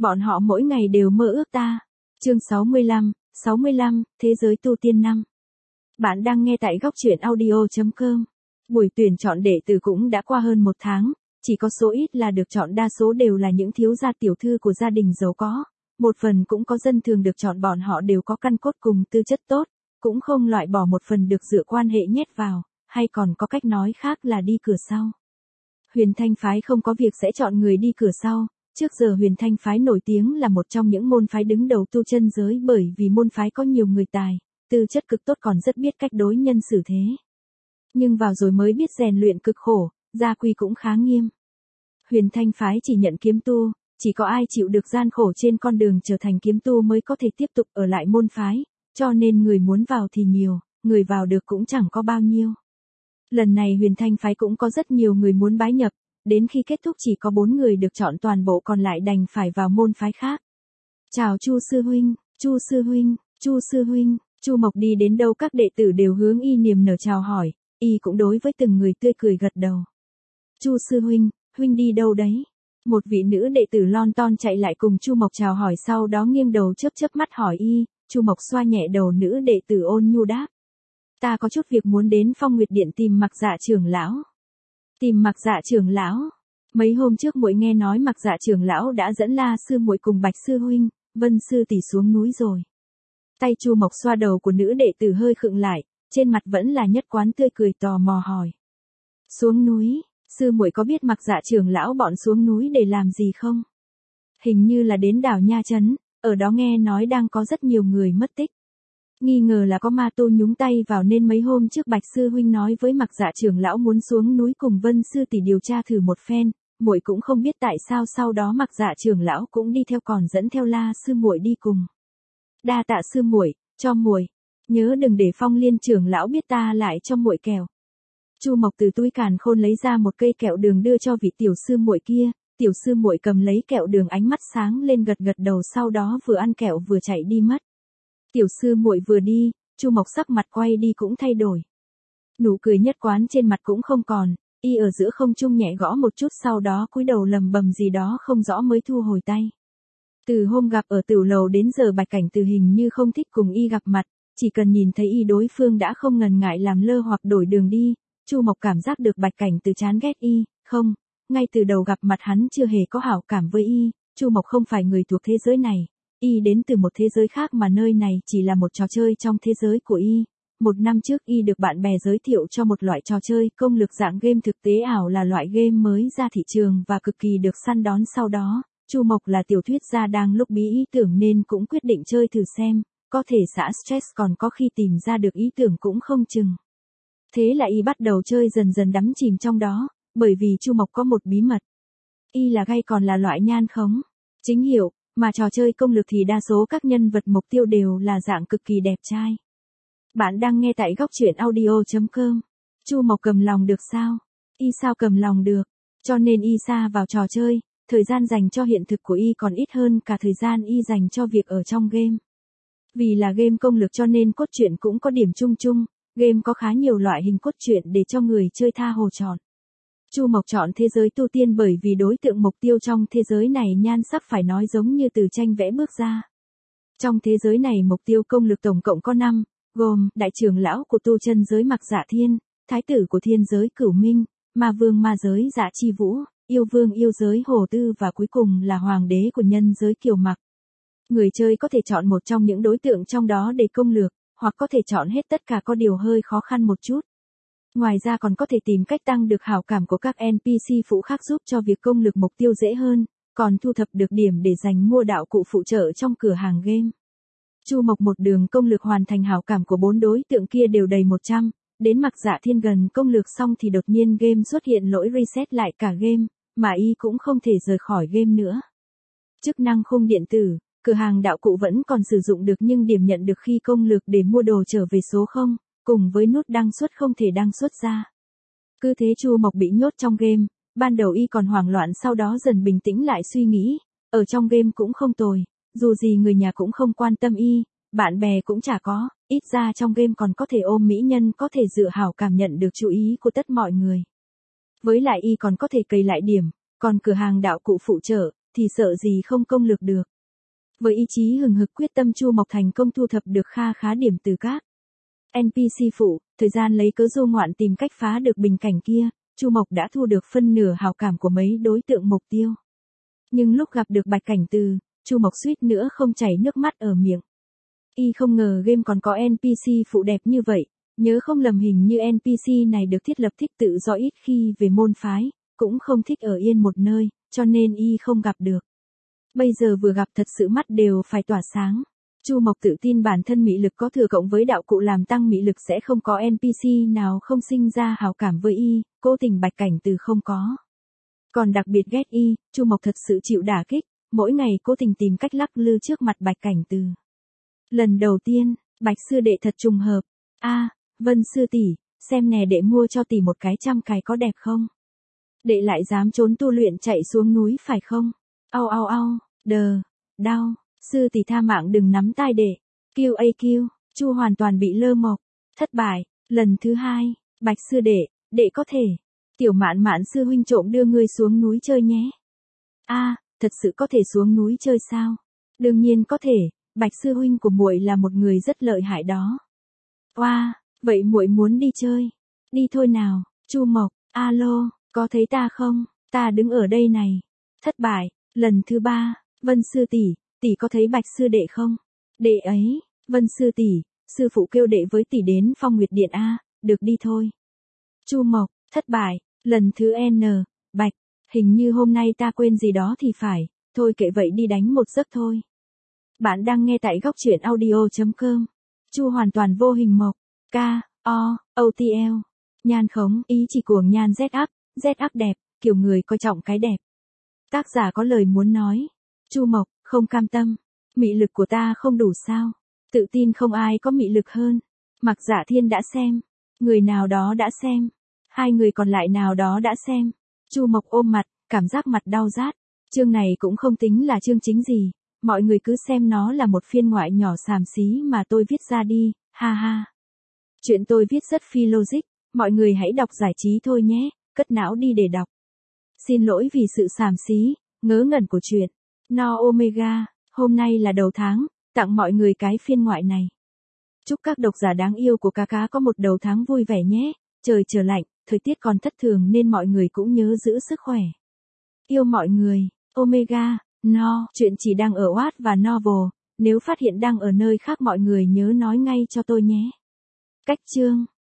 Bọn họ mỗi ngày đều mơ ước ta. Chương 65, Thế giới tu tiên năm. Bạn đang nghe tại góc truyện audio.com. Buổi tuyển chọn đệ tử cũng đã qua hơn một tháng, chỉ có số ít là được chọn, đa số đều là những thiếu gia tiểu thư của gia đình giàu có. Một phần cũng có dân thường được chọn, bọn họ đều có căn cốt cùng tư chất tốt, cũng không loại bỏ một phần được dựa quan hệ nhét vào, hay còn có cách nói khác là đi cửa sau. Huyền Thanh phái không có việc sẽ chọn người đi cửa sau. Trước giờ Huyền Thanh phái nổi tiếng là một trong những môn phái đứng đầu tu chân giới, bởi vì môn phái có nhiều người tài, tư chất cực tốt, còn rất biết cách đối nhân xử thế. Nhưng vào rồi mới biết rèn luyện cực khổ, gia quy cũng khá nghiêm. Huyền Thanh phái chỉ nhận kiếm tu, chỉ có ai chịu được gian khổ trên con đường trở thành kiếm tu mới có thể tiếp tục ở lại môn phái, cho nên người muốn vào thì nhiều, người vào được cũng chẳng có bao nhiêu. Lần này Huyền Thanh phái cũng có rất nhiều người muốn bái nhập. Đến khi kết thúc chỉ có 4 người được chọn, toàn bộ còn lại đành phải vào môn phái khác. Chào Chu sư huynh, Chu sư huynh, Chu sư huynh. Chu Mộc đi đến đâu các đệ tử đều hướng y niềm nở chào hỏi, y cũng đối với từng người tươi cười gật đầu. Chu sư huynh, huynh đi đâu đấy? Một vị nữ đệ tử lon ton chạy lại cùng Chu Mộc chào hỏi, sau đó nghiêng đầu chớp chớp mắt hỏi y. Chu Mộc xoa nhẹ đầu nữ đệ tử ôn nhu đáp. Ta có chút việc muốn đến Phong Nguyệt Điện tìm Mặc Dạ trưởng lão. Tìm Mặc Dạ trưởng lão? Mấy hôm trước muội nghe nói Mặc Dạ trưởng lão đã dẫn La sư muội cùng Bạch sư huynh, Vân sư tỷ xuống núi rồi. Tay Chu Mộc xoa đầu của nữ đệ tử hơi khựng lại, trên mặt vẫn là nhất quán tươi cười, tò mò hỏi. Xuống núi, sư muội có biết Mặc Dạ trưởng lão bọn xuống núi để làm gì không? Hình như là đến đảo Nha Trấn, ở đó nghe nói đang có rất nhiều người mất tích. Nghi ngờ là có ma tu nhúng tay vào, nên mấy hôm trước Bạch sư huynh nói với Mặc Dạ trưởng lão muốn xuống núi cùng Vân sư tỷ điều tra thử một phen, muội cũng không biết tại sao sau đó Mặc Dạ trưởng lão cũng đi theo, còn dẫn theo La sư muội đi cùng. Đa tạ sư muội, cho muội, nhớ đừng để Phong Liên trưởng lão biết ta lại cho muội kẹo. Chu Mộc từ túi càn khôn lấy ra một cây kẹo đường đưa cho vị tiểu sư muội kia, tiểu sư muội cầm lấy kẹo đường, ánh mắt sáng lên gật gật đầu, sau đó vừa ăn kẹo vừa chạy đi mất. Tiểu sư muội vừa đi, Chu Mộc sắc mặt quay đi cũng thay đổi. Nụ cười nhất quán trên mặt cũng không còn, y ở giữa không trung nhẹ gõ một chút, sau đó cúi đầu lầm bầm gì đó không rõ mới thu hồi tay. Từ hôm gặp ở Tửu Lầu đến giờ Bạch Cảnh Từ hình như không thích cùng y gặp mặt, chỉ cần nhìn thấy y đối phương đã không ngần ngại làm lơ hoặc đổi đường đi. Chu Mộc cảm giác được Bạch Cảnh Từ chán ghét y, không, ngay từ đầu gặp mặt hắn chưa hề có hảo cảm với y. Chu Mộc không phải người thuộc thế giới này. Y đến từ một thế giới khác mà nơi này chỉ là một trò chơi trong thế giới của y. Một năm trước y được bạn bè giới thiệu cho một loại trò chơi công lược dạng game thực tế ảo, là loại game mới ra thị trường và cực kỳ được săn đón. Sau đó, Chu Mộc là tiểu thuyết gia đang lúc bí ý tưởng nên cũng quyết định chơi thử xem, có thể xả stress, còn có khi tìm ra được ý tưởng cũng không chừng. Thế là y bắt đầu chơi, dần dần đắm chìm trong đó, bởi vì Chu Mộc có một bí mật. Y là gay, còn là loại nhan khống chính hiệu. Mà trò chơi công lược thì đa số các nhân vật mục tiêu đều là dạng cực kỳ đẹp trai. Bạn đang nghe tại góc truyện audio.com. Chu Mộc cầm lòng được sao? Y sao cầm lòng được? Cho nên y sa vào trò chơi, thời gian dành cho hiện thực của y còn ít hơn cả thời gian y dành cho việc ở trong game. Vì là game công lược cho nên cốt truyện cũng có điểm chung chung, game có khá nhiều loại hình cốt truyện để cho người chơi tha hồ chọn. Chu Mộc chọn thế giới tu tiên bởi vì đối tượng mục tiêu trong thế giới này nhan sắc phải nói giống như từ tranh vẽ bước ra. Trong thế giới này mục tiêu công lược tổng cộng có 5, gồm đại trưởng lão của tu chân giới Mặc Dạ Thiên, thái tử của thiên giới Cửu Minh, ma vương ma giới Dạ Chi Vũ, yêu vương yêu giới Hồ Tư và cuối cùng là hoàng đế của nhân giới Kiều Mặc. Người chơi có thể chọn một trong những đối tượng trong đó để công lược, hoặc có thể chọn hết tất cả, có điều hơi khó khăn một chút. Ngoài ra còn có thể tìm cách tăng được hảo cảm của các NPC phụ khác giúp cho việc công lược mục tiêu dễ hơn, còn thu thập được điểm để dành mua đạo cụ phụ trợ trong cửa hàng game. Chu Mộc một đường công lược hoàn thành, hảo cảm của 4 đối tượng kia đều đầy 100, đến Mặc Dạ Thiên gần công lược xong thì đột nhiên game xuất hiện lỗi reset lại cả game, mà y cũng không thể rời khỏi game nữa. Chức năng khung điện tử, cửa hàng đạo cụ vẫn còn sử dụng được, nhưng điểm nhận được khi công lược để mua đồ trở về số 0. Cùng với nút đăng xuất không thể đăng xuất ra. Cứ thế Chu Mộc bị nhốt trong game, ban đầu y còn hoảng loạn, sau đó dần bình tĩnh lại suy nghĩ, ở trong game cũng không tồi, dù gì người nhà cũng không quan tâm y, bạn bè cũng chả có, ít ra trong game còn có thể ôm mỹ nhân, có thể dựa hảo cảm nhận được chú ý của tất mọi người. Với lại y còn có thể cày lại điểm, còn cửa hàng đạo cụ phụ trợ, thì sợ gì không công lược được. Với ý chí hừng hực quyết tâm Chu Mộc thành công thu thập được kha khá điểm từ các NPC phụ, thời gian lấy cớ du ngoạn tìm cách phá được bình cảnh kia, Chu Mộc đã thu được phân nửa hào cảm của mấy đối tượng mục tiêu. Nhưng lúc gặp được Bạch Cảnh Từ, Chu Mộc suýt nữa không chảy nước mắt ở miệng. Y không ngờ game còn có NPC phụ đẹp như vậy, nhớ không lầm hình như NPC này được thiết lập thích tự do ít khi về môn phái, cũng không thích ở yên một nơi, cho nên Y không gặp được. Bây giờ vừa gặp thật sự mắt đều phải tỏa sáng. Chu Mộc tự tin bản thân mị lực có thừa cộng với đạo cụ làm tăng mị lực sẽ không có NPC nào không sinh ra hảo cảm với Y, cố tình Bạch Cảnh Từ không có. Còn đặc biệt ghét Y, Chu Mộc thật sự chịu đả kích, mỗi ngày cố tình tìm cách lắc lư trước mặt Bạch Cảnh Từ. Lần đầu tiên, Bạch sư đệ thật trùng hợp. Vân sư tỷ, xem nè đệ mua cho tỷ một cái trăm cài có đẹp không? Đệ lại dám trốn tu luyện chạy xuống núi phải không? Au, đau, sư tỷ tha mạng đừng nắm tai đệ. QAQ, Chu hoàn toàn bị lơ mộc, thất bại, lần thứ hai, Bạch sư đệ có thể. Tiểu Mạn Mạn sư huynh trộm đưa ngươi xuống núi chơi nhé. Thật sự có thể xuống núi chơi sao? Đương nhiên có thể, Bạch sư huynh của muội là một người rất lợi hại đó. Vậy muội muốn đi chơi? Đi thôi nào. Chu Mộc, alo, có thấy ta không? Ta đứng ở đây này. Thất bại, lần thứ ba, Vân sư tỷ có thấy Bạch sư đệ không? Đệ ấy, Vân sư tỷ, sư phụ kêu đệ với tỷ đến Phong Nguyệt Điện được đi thôi. Chu Mộc, thất bại, lần thứ N, Bạch, hình như hôm nay ta quên gì đó thì phải, thôi kệ vậy đi đánh một giấc thôi. Bạn đang nghe tại góc truyện audio.com. Chu hoàn toàn vô hình mộc, KOOTL, nhan khống, ý chỉ cuồng nhan Z up đẹp, kiểu người coi trọng cái đẹp. Tác giả có lời muốn nói. Chu Mộc, không cam tâm, mị lực của ta không đủ sao? Tự tin không ai có mị lực hơn. Mặc Dạ Thiên đã xem, người nào đó đã xem, hai người còn lại nào đó đã xem. Chu Mộc ôm mặt, cảm giác mặt đau rát. Chương này cũng không tính là chương chính gì, mọi người cứ xem nó là một phiên ngoại nhỏ xàm xí mà tôi viết ra đi, ha ha. Chuyện tôi viết rất phi logic, mọi người hãy đọc giải trí thôi nhé, cất não đi để đọc. Xin lỗi vì sự xàm xí, ngớ ngẩn của chuyện. No Omega, hôm nay là đầu tháng, tặng mọi người cái phiên ngoại này. Chúc các độc giả đáng yêu của cá cá có một đầu tháng vui vẻ nhé, trời trở lạnh, thời tiết còn thất thường nên mọi người cũng nhớ giữ sức khỏe. Yêu mọi người, Omega, No, chuyện chỉ đang ở Watt và Novel, nếu phát hiện đang ở nơi khác mọi người nhớ nói ngay cho tôi nhé. Cách chương